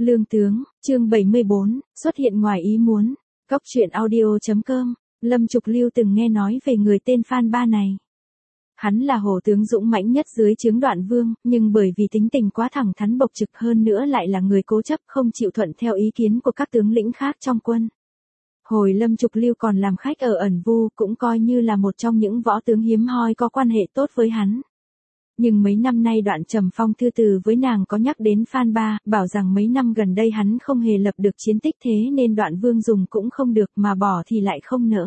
Lương tướng, chương 74, xuất hiện ngoài ý muốn. Cóc truyện audio.com. Lâm Trục Lưu từng nghe nói về người tên Phan Ba này. Hắn là hổ tướng dũng mãnh nhất dưới trướng Đoạn Vương, nhưng bởi vì tính tình quá thẳng thắn bộc trực hơn nữa lại là người cố chấp không chịu thuận theo ý kiến của các tướng lĩnh khác trong quân. Hồi Lâm Trục Lưu còn làm khách ở Ẩn Vu cũng coi như là một trong những võ tướng hiếm hoi có quan hệ tốt với hắn. Nhưng mấy năm nay Đoạn Trầm Phong thư từ với nàng có nhắc đến Phan Ba, bảo rằng mấy năm gần đây hắn không hề lập được chiến tích thế nên Đoạn Vương dùng cũng không được mà bỏ thì lại không nỡ.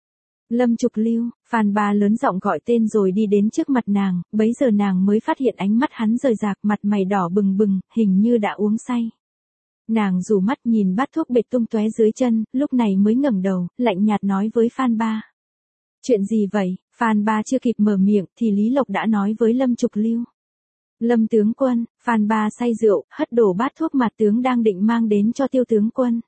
Lâm Trục Lưu, Phan Ba lớn giọng gọi tên rồi đi đến trước mặt nàng, bấy giờ nàng mới phát hiện ánh mắt hắn rời rạc, mặt mày đỏ bừng bừng, hình như đã uống say. Nàng rủ mắt nhìn bát thuốc bệt tung tóe dưới chân, lúc này mới ngẩng đầu, lạnh nhạt nói với Phan Ba. Chuyện gì vậy? Phan Ba chưa kịp mở miệng thì Lý Lộc đã nói với Lâm Trục Lưu. Lâm tướng quân, Phan Ba say rượu, hất đổ bát thuốc mà tướng đang định mang đến cho Tiêu tướng quân.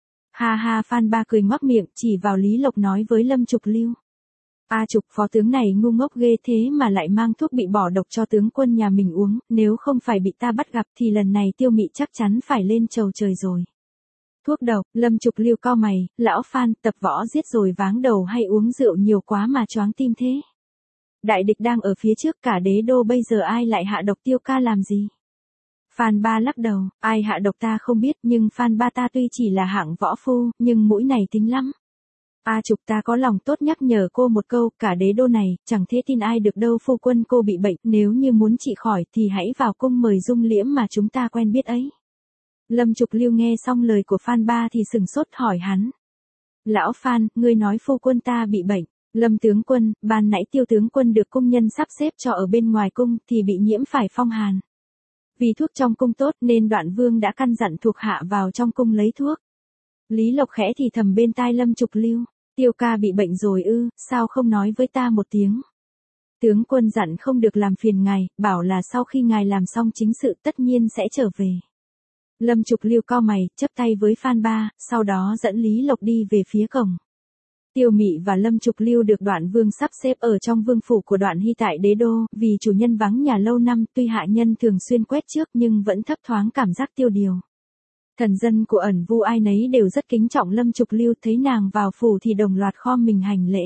Ha ha, Phan Ba cười ngoác miệng chỉ vào Lý Lộc nói với Lâm Trục Lưu. A Trục, phó tướng này ngu ngốc ghê thế mà lại mang thuốc bị bỏ độc cho tướng quân nhà mình uống, nếu không phải bị ta bắt gặp thì lần này Tiêu Mị chắc chắn phải lên chầu trời rồi. Thuốc độc, Lâm Trục Lưu cau mày, lão Phan, tập võ giết rồi váng đầu hay uống rượu nhiều quá mà choáng tim thế? Đại địch đang ở phía trước cả đế đô, bây giờ ai lại hạ độc Tiêu ca làm gì? Phan Ba lắc đầu, ai hạ độc ta không biết, nhưng Phan Ba ta tuy chỉ là hạng võ phu, nhưng mũi này tính lắm. A Trục, ta có lòng tốt nhắc nhở cô một câu, cả đế đô này, chẳng thế tin ai được đâu, phu quân cô bị bệnh, nếu như muốn trị khỏi thì hãy vào cung mời Dung Liễm mà chúng ta quen biết ấy. Lâm Trục Lưu nghe xong lời của Phan Ba thì sừng sốt hỏi hắn. Lão Phan, ngươi nói phu quân ta bị bệnh. Lâm tướng quân, ban nãy Tiêu tướng quân được cung nhân sắp xếp cho ở bên ngoài cung thì bị nhiễm phải phong hàn. Vì thuốc trong cung tốt nên Đoạn Vương đã căn dặn thuộc hạ vào trong cung lấy thuốc. Lý Lộc khẽ thì thầm bên tai Lâm Trục Lưu. Tiêu ca bị bệnh rồi ư, sao không nói với ta một tiếng? Tướng quân dặn không được làm phiền ngài, bảo là sau khi ngài làm xong chính sự tất nhiên sẽ trở về. Lâm Trục Lưu cau mày, chắp tay với Phan Ba, sau đó dẫn Lý Lộc đi về phía cổng. Tiêu Mị và Lâm Trục Lưu được Đoạn Vương sắp xếp ở trong vương phủ của Đoạn Hy tại đế đô, vì chủ nhân vắng nhà lâu năm, tuy hạ nhân thường xuyên quét trước nhưng vẫn thấp thoáng cảm giác tiêu điều. Thần dân của Ẩn Vu ai nấy đều rất kính trọng Lâm Trục Lưu, thấy nàng vào phủ thì đồng loạt khom mình hành lễ.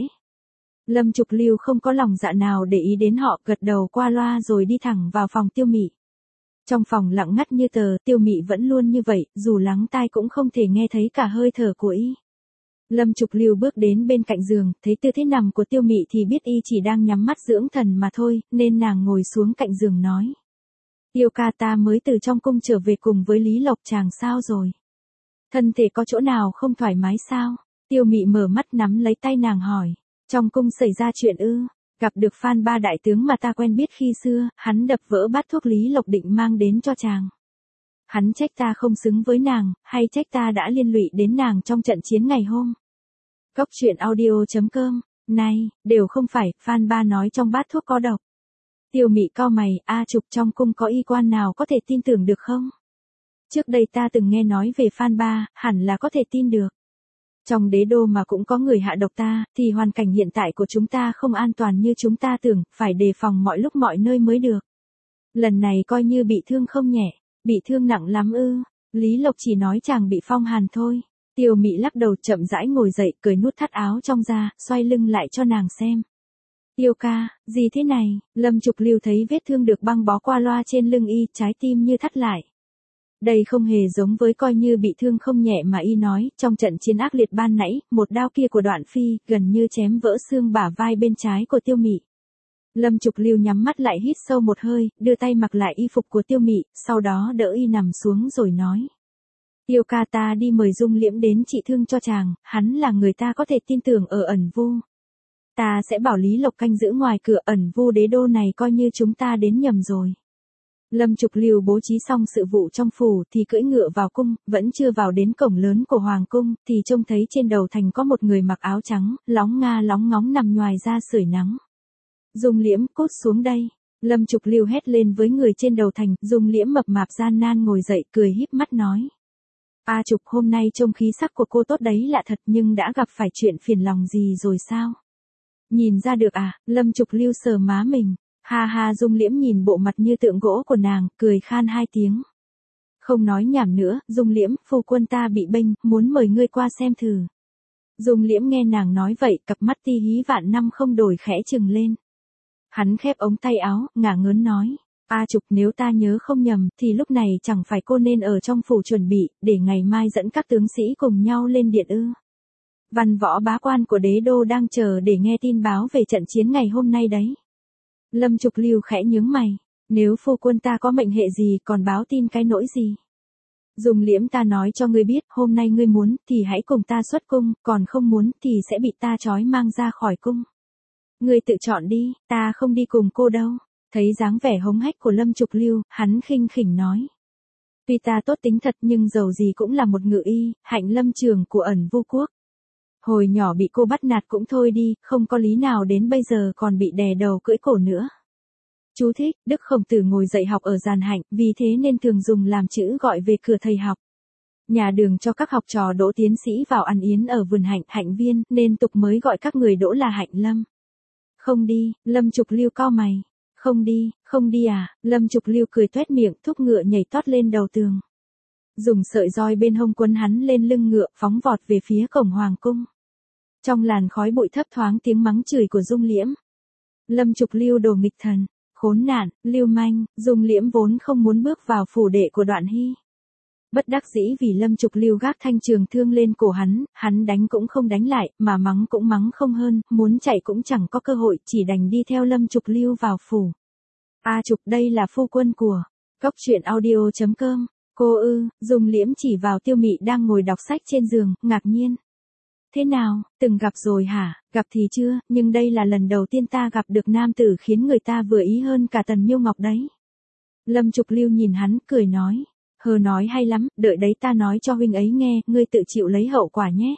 Lâm Trục Lưu không có lòng dạ nào để ý đến họ, gật đầu qua loa rồi đi thẳng vào phòng Tiêu Mị. Trong phòng lặng ngắt như tờ, Tiêu Mị vẫn luôn như vậy, dù lắng tai cũng không thể nghe thấy cả hơi thở của y. Lâm Trục Lưu bước đến bên cạnh giường, thấy tư thế nằm của Tiêu Mị thì biết y chỉ đang nhắm mắt dưỡng thần mà thôi, nên nàng ngồi xuống cạnh giường nói. Tiêu ca, ta mới từ trong cung trở về cùng với Lý Lộc, chàng sao rồi? Thân thể có chỗ nào không thoải mái sao? Tiêu Mị mở mắt nắm lấy tay nàng hỏi. Trong cung xảy ra chuyện ư? Gặp được Phan Ba đại tướng mà ta quen biết khi xưa, hắn đập vỡ bát thuốc Lý Lộc định mang đến cho chàng. Hắn trách ta không xứng với nàng, hay trách ta đã liên lụy đến nàng trong trận chiến ngày hôm? Cóc truyện audio.com. Này, đều không phải, Phan Ba nói trong bát thuốc có độc. Tiêu Mị cau mày, A Trục, trong cung có y quan nào có thể tin tưởng được không? Trước đây ta từng nghe nói về Phan Ba, hẳn là có thể tin được. Trong đế đô mà cũng có người hạ độc ta, thì hoàn cảnh hiện tại của chúng ta không an toàn như chúng ta tưởng, phải đề phòng mọi lúc mọi nơi mới được. Lần này coi như bị thương không nhẹ, bị thương nặng lắm ư? Lý Lộc chỉ nói chàng bị phong hàn thôi. Tiêu Mị lắc đầu chậm rãi ngồi dậy, cởi nút thắt áo trong ra, xoay lưng lại cho nàng xem. Tiêu ca, gì thế này? Lâm Trục Lưu thấy vết thương được băng bó qua loa trên lưng y, trái tim như thắt lại. Đây không hề giống với coi như bị thương không nhẹ mà y nói, trong trận chiến ác liệt ban nãy, một đao kia của Đoạn Phi, gần như chém vỡ xương bả vai bên trái của Tiêu Mị. Lâm Trục Lưu nhắm mắt lại hít sâu một hơi, đưa tay mặc lại y phục của Tiêu Mị, sau đó đỡ y nằm xuống rồi nói. Tiêu ca, ta đi mời Dung Liễm đến trị thương cho chàng, hắn là người ta có thể tin tưởng ở Ẩn Vu. Ta sẽ bảo Lý Lộc canh giữ ngoài cửa Ẩn Vu đế đô này, coi như chúng ta đến nhầm rồi. Lâm Trục Lưu bố trí xong sự vụ trong phủ thì cưỡi ngựa vào cung, vẫn chưa vào đến cổng lớn của hoàng cung thì trông thấy trên đầu thành có một người mặc áo trắng, lóng nga lóng ngóng nằm nhoài ra sưởi nắng. Dung Liễm, cút xuống đây. Lâm Trục Lưu hét lên với người trên đầu thành. Dung Liễm mập mạp gian nan ngồi dậy, cười híp mắt nói. A Trục, hôm nay trông khí sắc của cô tốt đấy lạ thật, nhưng đã gặp phải chuyện phiền lòng gì rồi sao? Nhìn ra được à? Lâm Trục Lưu sờ má mình. Ha ha, Dung Liễm nhìn bộ mặt như tượng gỗ của nàng, cười khan hai tiếng. Không nói nhảm nữa, Dung Liễm, phu quân ta bị bênh, muốn mời ngươi qua xem thử. Dung Liễm nghe nàng nói vậy, cặp mắt ti hí vạn năm không đổi khẽ trừng lên. Hắn khép ống tay áo, ngả ngớn nói. A Trục, nếu ta nhớ không nhầm, thì lúc này chẳng phải cô nên ở trong phủ chuẩn bị, để ngày mai dẫn các tướng sĩ cùng nhau lên điện ư. Văn võ bá quan của đế đô đang chờ để nghe tin báo về trận chiến ngày hôm nay đấy. Lâm Trục Lưu khẽ nhướng mày. Nếu phu quân ta có mệnh hệ gì còn báo tin cái nỗi gì? Dung Liễm, ta nói cho ngươi biết, hôm nay ngươi muốn thì hãy cùng ta xuất cung, còn không muốn thì sẽ bị ta trói mang ra khỏi cung. Ngươi tự chọn đi, ta không đi cùng cô đâu. Thấy dáng vẻ hống hách của Lâm Trục Lưu, hắn khinh khỉnh nói. Tuy ta tốt tính thật nhưng dầu gì cũng là một ngự y, hạnh lâm trường của Ẩn Vu Quốc. Hồi nhỏ bị cô bắt nạt cũng thôi đi, không có lý nào đến bây giờ còn bị đè đầu cưỡi cổ nữa. Chú thích, Đức Khổng Tử ngồi dạy học ở Giàn Hạnh, vì thế nên thường dùng làm chữ gọi về cửa thầy học. Nhà đường cho các học trò đỗ tiến sĩ vào ăn yến ở vườn hạnh, hạnh viên, nên tục mới gọi các người đỗ là hạnh lâm. Không đi, Lâm Trục Lưu cau mày. Không đi à, Lâm Trục Lưu cười toét miệng, thúc ngựa nhảy tót lên đầu tường. Dùng sợi roi bên hông quấn hắn lên lưng ngựa, phóng vọt về phía cổng hoàng cung. Trong làn khói bụi thấp thoáng tiếng mắng chửi của Dung Liễm. Lâm Trục Lưu đồ nghịch thần, khốn nạn, lưu manh, Dung Liễm vốn không muốn bước vào phủ đệ của Đoạn Hy. Bất đắc dĩ vì Lâm Trục Lưu gác thanh trường thương lên cổ hắn đánh cũng không đánh lại, mà mắng cũng mắng không hơn, muốn chạy cũng chẳng có cơ hội, chỉ đành đi theo Lâm Trục Lưu vào phủ. A Trục, đây là phu quân của Cốc Truyện Audio.com. Cô ư? Dung Liễm chỉ vào Tiêu Mị đang ngồi đọc sách trên giường, ngạc nhiên. Thế nào, từng gặp rồi hả? Gặp thì chưa, nhưng đây là lần đầu tiên ta gặp được nam tử khiến người ta vừa ý hơn cả Tần Miêu Ngọc đấy. Lâm Trục Lưu nhìn hắn, cười nói. Hờ, nói hay lắm, đợi đấy ta nói cho huynh ấy nghe, ngươi tự chịu lấy hậu quả nhé.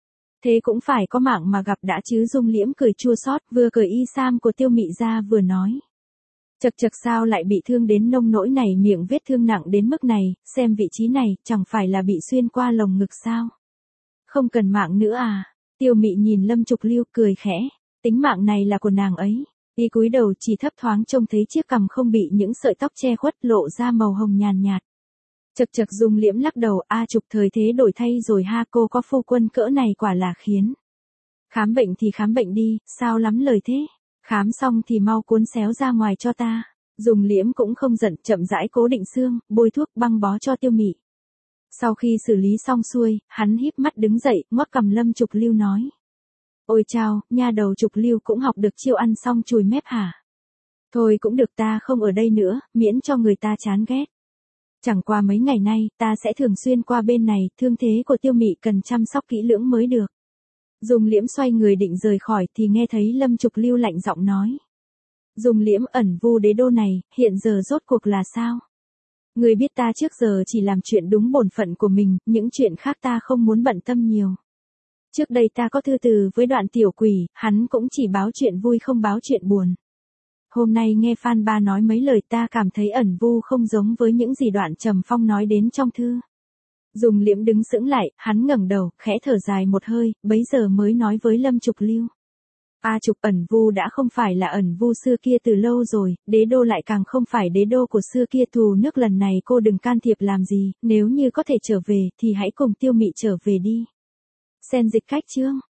Thế cũng phải có mạng mà gặp đã chứ. Dung Liễm cười chua xót, vừa cởi y sam của Tiêu Mị ra vừa nói. Chật sao lại bị thương đến nông nỗi này, miệng vết thương nặng đến mức này, xem vị trí này, chẳng phải là bị xuyên qua lồng ngực sao? Không cần mạng nữa à? Tiêu Mị nhìn Lâm Trục Lưu cười khẽ, tính mạng này là của nàng ấy. Y cúi đầu chỉ thấp thoáng trông thấy chiếc cằm không bị những sợi tóc che khuất, lộ ra màu hồng nhàn nhạt. Chật Dung Liễm lắc đầu. A Trục, thời thế đổi thay rồi ha, cô có phu quân cỡ này quả là khiến. Khám bệnh thì khám bệnh đi, sao lắm lời thế? Khám xong thì mau cuốn xéo ra ngoài cho ta. Dung Liễm cũng không giận, chậm rãi cố định xương, bôi thuốc băng bó cho Tiêu Mị. Sau khi xử lý xong xuôi, hắn híp mắt đứng dậy, ngoắc cằm Lâm Trục Lưu nói. Ôi chao, nha đầu Trục Lưu cũng học được chiêu ăn xong chùi mép hả? Thôi cũng được, ta không ở đây nữa, miễn cho người ta chán ghét. Chẳng qua mấy ngày nay, ta sẽ thường xuyên qua bên này, thương thế của Tiêu Mị cần chăm sóc kỹ lưỡng mới được. Dung Liễm xoay người định rời khỏi thì nghe thấy Lâm Trục Lưu lạnh giọng nói. Dung Liễm, Ẩn Vu đế đô này, hiện giờ rốt cuộc là sao? Người biết ta trước giờ chỉ làm chuyện đúng bổn phận của mình, những chuyện khác ta không muốn bận tâm nhiều. Trước đây ta có thư từ với Đoạn tiểu quỷ, hắn cũng chỉ báo chuyện vui không báo chuyện buồn. Hôm nay nghe Phan Ba nói mấy lời, ta cảm thấy Ẩn Vu không giống với những gì Đoạn Trầm Phong nói đến trong thư. Dung Liễm đứng sững lại, hắn ngẩng đầu, khẽ thở dài một hơi, bấy giờ mới nói với Lâm Trục Lưu. A Trục, Ẩn Vu đã không phải là Ẩn Vu xưa kia từ lâu rồi, đế đô lại càng không phải đế đô của xưa kia. Thù nước lần này cô đừng can thiệp làm gì, nếu như có thể trở về thì hãy cùng Tiêu Mị trở về đi. Xen dịch khách chương.